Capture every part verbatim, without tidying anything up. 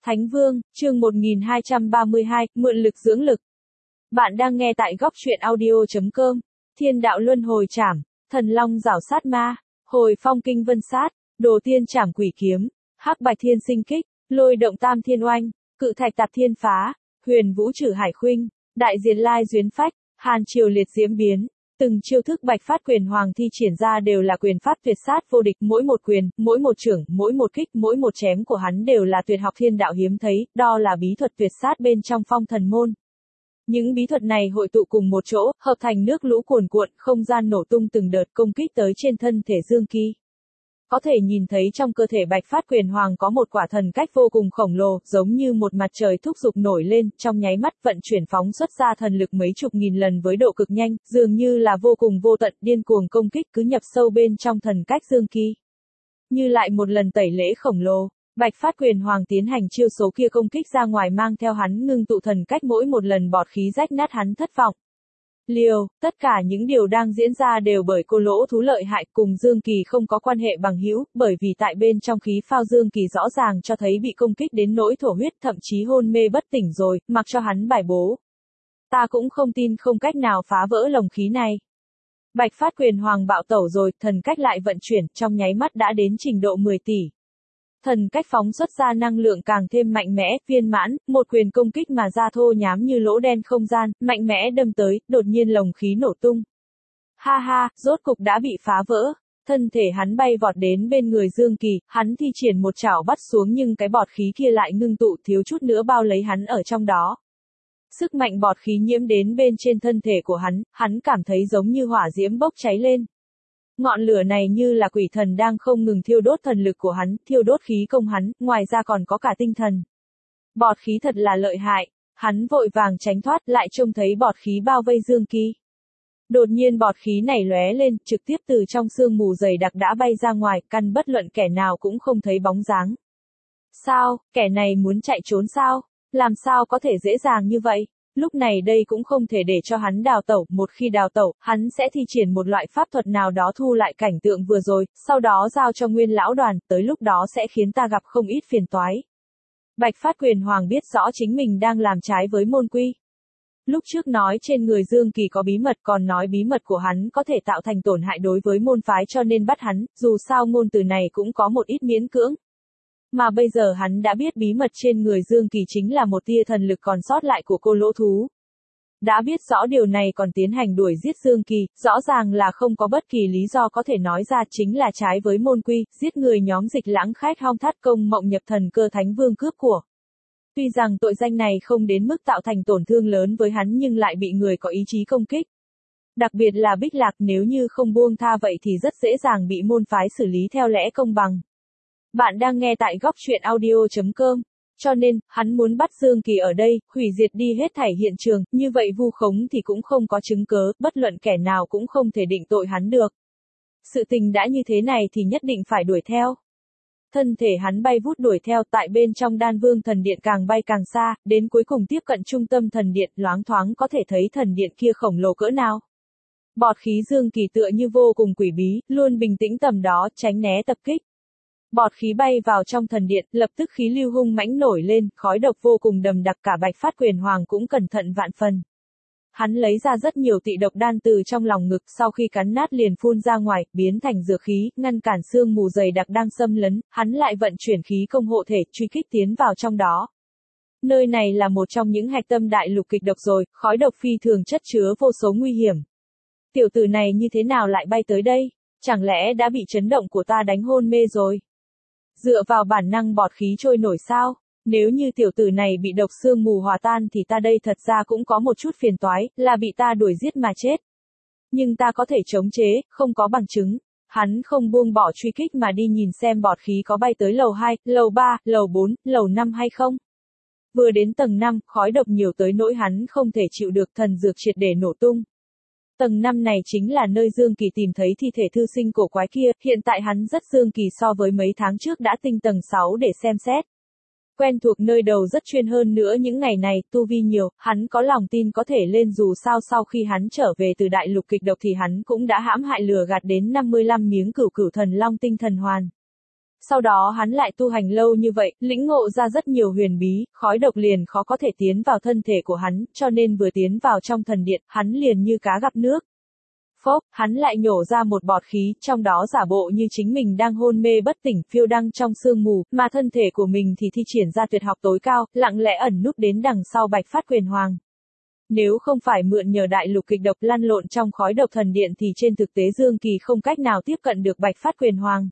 Thánh Vương, chương một nghìn hai trăm ba mươi hai, mượn lực dưỡng lực. Bạn đang nghe tại góc truyện audio chấm com. Thiên đạo luân hồi trảm, thần long rảo sát ma, hồi phong kinh vân sát, đồ tiên trảm quỷ kiếm, hắc bạch thiên sinh kích, lôi động tam thiên oanh, cự thạch tạp thiên phá, huyền vũ trử hải khuynh, đại diệt lai duyến phách, hàn triều liệt diễm biến. Từng chiêu thức bạch phát quyền hoàng thi triển ra đều là quyền pháp tuyệt sát vô địch, mỗi một quyền, mỗi một chưởng, mỗi một kích, mỗi một chém của hắn đều là tuyệt học thiên đạo hiếm thấy, đó là bí thuật tuyệt sát bên trong phong thần môn. Những bí thuật này hội tụ cùng một chỗ, hợp thành nước lũ cuồn cuộn, không gian nổ tung từng đợt công kích tới trên thân thể Dương Kỳ. Có thể nhìn thấy trong cơ thể bạch phát quyền hoàng có một quả thần cách vô cùng khổng lồ, giống như một mặt trời thúc giục nổi lên, trong nháy mắt vận chuyển phóng xuất ra thần lực mấy chục nghìn lần với độ cực nhanh, dường như là vô cùng vô tận, điên cuồng công kích cứ nhập sâu bên trong thần cách Dương Kỳ. Như lại một lần tẩy lễ khổng lồ, bạch phát quyền hoàng tiến hành chiêu số kia công kích ra ngoài mang theo hắn ngưng tụ thần cách mỗi một lần bọt khí rách nát hắn thất vọng. Liều, tất cả những điều đang diễn ra đều bởi cô lỗ thú lợi hại, cùng Dương Kỳ không có quan hệ bằng hữu, bởi vì tại bên trong khí phao Dương Kỳ rõ ràng cho thấy bị công kích đến nỗi thổ huyết, thậm chí hôn mê bất tỉnh rồi, mặc cho hắn bài bố. Ta cũng không tin không cách nào phá vỡ lồng khí này. Bạch phát quyền hoàng bạo tẩu rồi, thần cách lại vận chuyển, trong nháy mắt đã đến trình độ mười tỷ. Thần cách phóng xuất ra năng lượng càng thêm mạnh mẽ, viên mãn, một quyền công kích mà ra thô nhám như lỗ đen không gian, mạnh mẽ đâm tới, đột nhiên lồng khí nổ tung. Ha ha, rốt cục đã bị phá vỡ. Thân thể hắn bay vọt đến bên người Dương Kỳ, hắn thi triển một chảo bắt xuống nhưng cái bọt khí kia lại ngưng tụ thiếu chút nữa bao lấy hắn ở trong đó. Sức mạnh bọt khí nhiễm đến bên trên thân thể của hắn, hắn cảm thấy giống như hỏa diễm bốc cháy lên. Ngọn lửa này như là quỷ thần đang không ngừng thiêu đốt thần lực của hắn, thiêu đốt khí công hắn, ngoài ra còn có cả tinh thần. Bọt khí thật là lợi hại, hắn vội vàng tránh thoát, lại trông thấy bọt khí bao vây Dương Kỳ. Đột nhiên bọt khí này lóe lên, trực tiếp từ trong sương mù dày đặc đã bay ra ngoài, căn bất luận kẻ nào cũng không thấy bóng dáng. Sao, kẻ này muốn chạy trốn sao? Làm sao có thể dễ dàng như vậy? Lúc này đây cũng không thể để cho hắn đào tẩu, một khi đào tẩu, hắn sẽ thi triển một loại pháp thuật nào đó thu lại cảnh tượng vừa rồi, sau đó giao cho Nguyên lão đoàn, tới lúc đó sẽ khiến ta gặp không ít phiền toái. Bạch phát quyền hoàng biết rõ chính mình đang làm trái với môn quy. Lúc trước nói trên người Dương Kỳ có bí mật, còn nói bí mật của hắn có thể tạo thành tổn hại đối với môn phái cho nên bắt hắn, dù sao ngôn từ này cũng có một ít miễn cưỡng. Mà bây giờ hắn đã biết bí mật trên người Dương Kỳ chính là một tia thần lực còn sót lại của cô lỗ thú. Đã biết rõ điều này còn tiến hành đuổi giết Dương Kỳ, rõ ràng là không có bất kỳ lý do có thể nói ra chính là trái với môn quy, giết người nhóm Dịch Lãng Khách Hong Thát Công Mộng Nhập Thần Cơ Thánh Vương cướp của. Tuy rằng tội danh này không đến mức tạo thành tổn thương lớn với hắn nhưng lại bị người có ý chí công kích. Đặc biệt là Bích Lạc, nếu như không buông tha vậy thì rất dễ dàng bị môn phái xử lý theo lẽ công bằng. Bạn đang nghe tại góc truyện audio chấm com. Cho nên, hắn muốn bắt Dương Kỳ ở đây, hủy diệt đi hết thảy hiện trường, như vậy vu khống thì cũng không có chứng cớ, bất luận kẻ nào cũng không thể định tội hắn được. Sự tình đã như thế này thì nhất định phải đuổi theo. Thân thể hắn bay vút đuổi theo, tại bên trong Đan Vương thần điện càng bay càng xa, đến cuối cùng tiếp cận trung tâm thần điện, loáng thoáng có thể thấy thần điện kia khổng lồ cỡ nào. Bọt khí Dương Kỳ tựa như vô cùng quỷ bí, luôn bình tĩnh tầm đó, tránh né tập kích. Bọt khí bay vào trong thần điện, lập tức khí lưu hung mãnh nổi lên, khói độc vô cùng đầm đặc, cả bạch phát quyền hoàng cũng cẩn thận vạn phần. Hắn lấy ra rất nhiều tị độc đan từ trong lòng ngực, sau khi cắn nát liền phun ra ngoài, biến thành dược khí, ngăn cản sương mù dày đặc đang xâm lấn, hắn lại vận chuyển khí công hộ thể, truy kích tiến vào trong đó. Nơi này là một trong những hạch tâm đại lục kịch độc rồi, khói độc phi thường chất chứa vô số nguy hiểm. Tiểu tử này như thế nào lại bay tới đây? Chẳng lẽ đã bị chấn động của ta đánh hôn mê rồi? Dựa vào bản năng bọt khí trôi nổi sao? Nếu như tiểu tử này bị độc sương mù hòa tan thì ta đây thật ra cũng có một chút phiền toái, là bị ta đuổi giết mà chết. Nhưng ta có thể chống chế, không có bằng chứng. Hắn không buông bỏ truy kích mà đi nhìn xem bọt khí có bay tới lầu hai, lầu ba, lầu bốn, lầu năm hay không. Vừa đến tầng năm, khói độc nhiều tới nỗi hắn không thể chịu được, thần dược triệt để nổ tung. Tầng năm này chính là nơi Dương Kỳ tìm thấy thi thể thư sinh cổ quái kia, hiện tại hắn rất Dương Kỳ so với mấy tháng trước đã tinh tầng sáu để xem xét. Quen thuộc nơi đầu rất chuyên hơn nữa những ngày này, tu vi nhiều, hắn có lòng tin có thể lên dù sao sau khi hắn trở về từ đại lục kịch độc thì hắn cũng đã hãm hại lừa gạt đến năm mươi lăm miếng cửu cửu thần long tinh thần hoàn. Sau đó hắn lại tu hành lâu như vậy, lĩnh ngộ ra rất nhiều huyền bí, khói độc liền khó có thể tiến vào thân thể của hắn, cho nên vừa tiến vào trong thần điện, hắn liền như cá gặp nước. Phốc, hắn lại nhổ ra một bọt khí, trong đó giả bộ như chính mình đang hôn mê bất tỉnh, phiêu đăng trong sương mù, mà thân thể của mình thì thi triển ra tuyệt học tối cao, lặng lẽ ẩn núp đến đằng sau Bạch Phát Quyền Hoàng. Nếu không phải mượn nhờ đại lục kịch độc lăn lộn trong khói độc thần điện thì trên thực tế Dương Kỳ không cách nào tiếp cận được Bạch Phát Quyền Hoàng.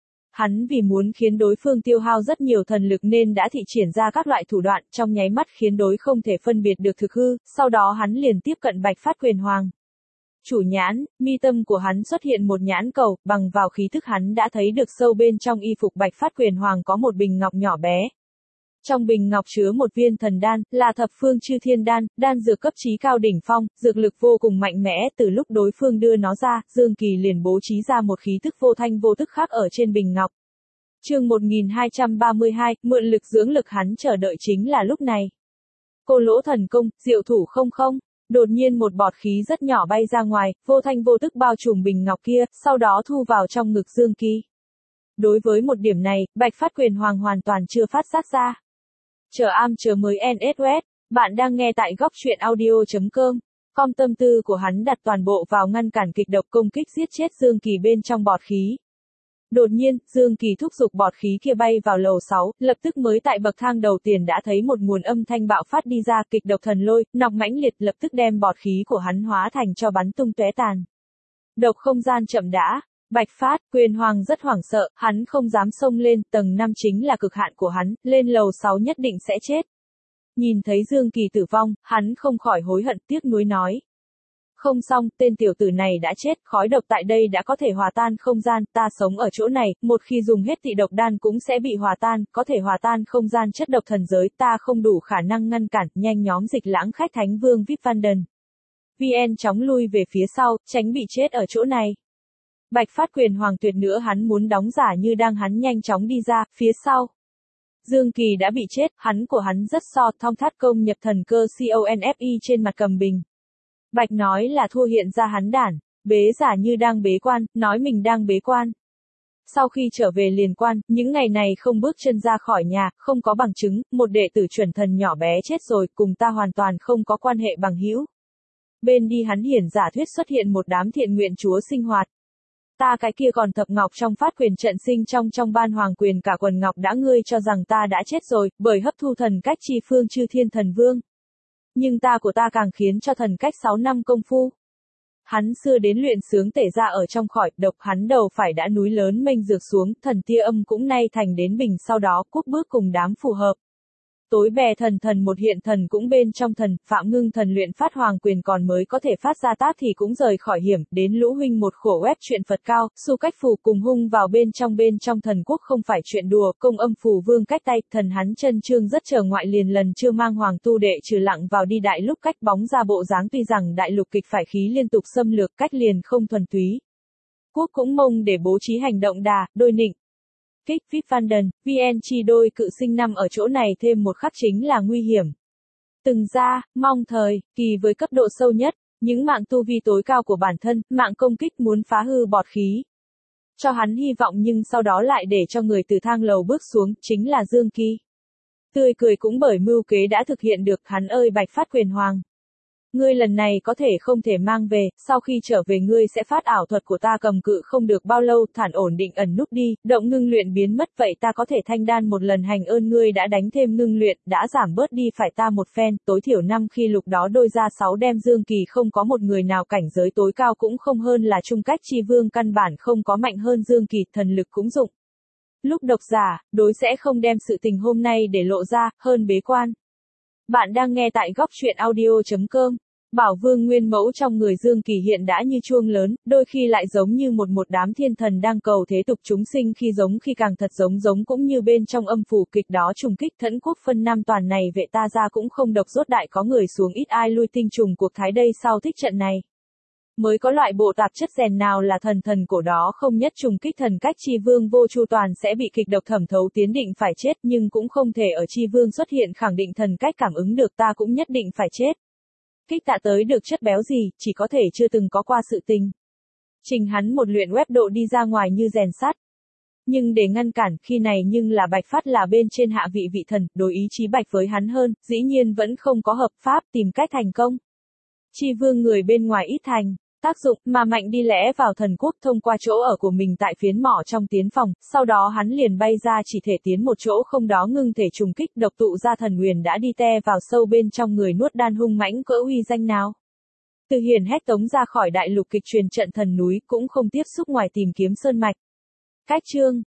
Hắn vì muốn khiến đối phương tiêu hao rất nhiều thần lực nên đã thị triển ra các loại thủ đoạn trong nháy mắt khiến đối không thể phân biệt được thực hư, sau đó hắn liền tiếp cận Bạch Phát Quyền Hoàng. Chủ nhãn, mi tâm của hắn xuất hiện một nhãn cầu, bằng vào khí thức hắn đã thấy được sâu bên trong y phục Bạch Phát Quyền Hoàng có một bình ngọc nhỏ bé. Trong bình ngọc chứa một viên thần đan, là thập phương chư thiên đan, đan dược cấp chí cao đỉnh phong, dược lực vô cùng mạnh mẽ, từ lúc đối phương đưa nó ra, Dương Kỳ liền bố trí ra một khí thức vô thanh vô tức khác ở trên bình ngọc. Chương một nghìn hai trăm ba mươi hai, mượn lực dưỡng lực hắn chờ đợi chính là lúc này. Cô lỗ thần công, diệu thủ không không. Đột nhiên một bọt khí rất nhỏ bay ra ngoài, vô thanh vô tức bao trùm bình ngọc kia, sau đó thu vào trong ngực Dương Kỳ. Đối với một điểm này, Bạch Phát Quyền Hoàng hoàn toàn chưa phát giác ra. Chờ am chờ mới en ét u ét, bạn đang nghe tại góc truyện audio chấm com. Com tâm tư của hắn đặt toàn bộ vào ngăn cản kịch độc công kích giết chết Dương Kỳ bên trong bọt khí. Đột nhiên, Dương Kỳ thúc giục bọt khí kia bay vào lầu sáu, lập tức mới tại bậc thang đầu tiền đã thấy một nguồn âm thanh bạo phát đi ra, kịch độc thần lôi, nọc mãnh liệt lập tức đem bọt khí của hắn hóa thành cho bắn tung tóe tàn. Độc không gian chậm đã, Bạch Phát Quyền Hoàng rất hoảng sợ, hắn không dám xông lên, tầng năm chính là cực hạn của hắn, lên lầu sáu nhất định sẽ chết. Nhìn thấy Dương Kỳ tử vong, hắn không khỏi hối hận tiếc nuối nói. Không xong, tên tiểu tử này đã chết, khói độc tại đây đã có thể hòa tan không gian, ta sống ở chỗ này, một khi dùng hết tị độc đan cũng sẽ bị hòa tan, có thể hòa tan không gian chất độc thần giới, ta không đủ khả năng ngăn cản, nhanh nhóm dịch lãng khách Thánh Vương vê i pê Vanden. vê en chóng lui về phía sau, tránh bị chết ở chỗ này. Bạch Phát Quyền Hoàng tuyệt nữa hắn muốn đóng giả như đang hắn nhanh chóng đi ra, phía sau. Dương Kỳ đã bị chết, hắn của hắn rất so, thong thắt công nhập thần cơ CONFE trên mặt cầm bình. Bạch nói là thua hiện ra hắn đản, bế giả như đang bế quan, nói mình đang bế quan. Sau khi trở về liền quan, những ngày này không bước chân ra khỏi nhà, không có bằng chứng, một đệ tử chuẩn thần nhỏ bé chết rồi, cùng ta hoàn toàn không có quan hệ bằng hữu. Bên đi hắn hiển giả thuyết xuất hiện một đám thiện nguyện chúa sinh hoạt. Ta cái kia còn thập ngọc trong phát quyền trận sinh trong trong ban hoàng quyền cả quần ngọc đã ngươi cho rằng ta đã chết rồi, bởi hấp thu thần cách chi phương chư thiên thần vương. Nhưng ta của ta càng khiến cho thần cách sáu năm công phu. Hắn xưa đến luyện sướng tể ra ở trong khỏi độc hắn đầu phải đã núi lớn mênh dược xuống, thần tia âm cũng nay thành đến bình sau đó quốc bước cùng đám phù hợp. Tối bè thần thần một hiện thần cũng bên trong thần, Phạm Ngưng thần luyện phát hoàng quyền còn mới có thể phát ra tác thì cũng rời khỏi hiểm, đến lũ huynh một khổ web chuyện Phật cao, su cách phù cùng hung vào bên trong bên trong thần quốc không phải chuyện đùa, công âm phù vương cách tay, thần hắn chân trương rất chờ ngoại liền lần chưa mang hoàng tu đệ trừ lặng vào đi đại lúc cách bóng ra bộ dáng tuy rằng đại lục kịch phải khí liên tục xâm lược cách liền không thuần túy. Quốc cũng mông để bố trí hành động đà, đôi nịnh. Kích vê i pê Vanden, vê en chi đôi cự sinh năm ở chỗ này thêm một khắc chính là nguy hiểm. Từng ra, mong thời, kỳ với cấp độ sâu nhất, những mạng tu vi tối cao của bản thân, mạng công kích muốn phá hư bọt khí. Cho hắn hy vọng nhưng sau đó lại để cho người từ thang lầu bước xuống, chính là Dương Kỳ. Tươi cười cũng bởi mưu kế đã thực hiện được, hắn ơi Bạch Phát Quyền Hoàng. Ngươi lần này có thể không thể mang về, sau khi trở về ngươi sẽ phát ảo thuật của ta cầm cự không được bao lâu, thản ổn định ẩn núp đi, động ngưng luyện biến mất vậy ta có thể thanh đan một lần hành ơn ngươi đã đánh thêm ngưng luyện, đã giảm bớt đi phải ta một phen, tối thiểu năm khi lục đó đôi ra sáu đem Dương Kỳ không có một người nào cảnh giới tối cao cũng không hơn là trung cách chi vương căn bản không có mạnh hơn Dương Kỳ, thần lực cũng dụng. Lúc độc giả, đối sẽ không đem sự tình hôm nay để lộ ra, hơn bế quan. Bạn đang nghe tại góc truyện audio chấm com. Bảo vương nguyên mẫu trong người Dương Kỳ hiện đã như chuông lớn, đôi khi lại giống như một một đám thiên thần đang cầu thế tục chúng sinh khi giống khi càng thật giống giống cũng như bên trong âm phủ kịch đó trùng kích thẫn quốc phân năm toàn này vệ ta ra cũng không độc rốt đại có người xuống ít ai lui tinh trùng cuộc thái đây sau thích trận này. Mới có loại bộ tạp chất rèn nào là thần thần cổ đó không nhất trùng kích thần cách chi vương vô chu toàn sẽ bị kịch độc thẩm thấu tiến định phải chết nhưng cũng không thể ở chi vương xuất hiện khẳng định thần cách cảm ứng được ta cũng nhất định phải chết. Kích tạ tới được chất béo gì, chỉ có thể chưa từng có qua sự tình. Trình hắn một luyện web độ đi ra ngoài như rèn sắt. Nhưng để ngăn cản khi này nhưng là Bạch Phát là bên trên hạ vị vị thần, đối ý chí Bạch với hắn hơn, dĩ nhiên vẫn không có hợp pháp tìm cách thành công. Chi vương người bên ngoài ít thành tác dụng, mà mạnh đi lẽ vào thần quốc thông qua chỗ ở của mình tại phiến mỏ trong tiến phòng, sau đó hắn liền bay ra chỉ thể tiến một chỗ không đó ngưng thể trùng kích độc tụ ra thần huyền đã đi te vào sâu bên trong người nuốt đan hung mãnh cỡ uy danh nào. Từ hiền hét tống ra khỏi đại lục kịch truyền trận thần núi cũng không tiếp xúc ngoài tìm kiếm sơn mạch. Cách chương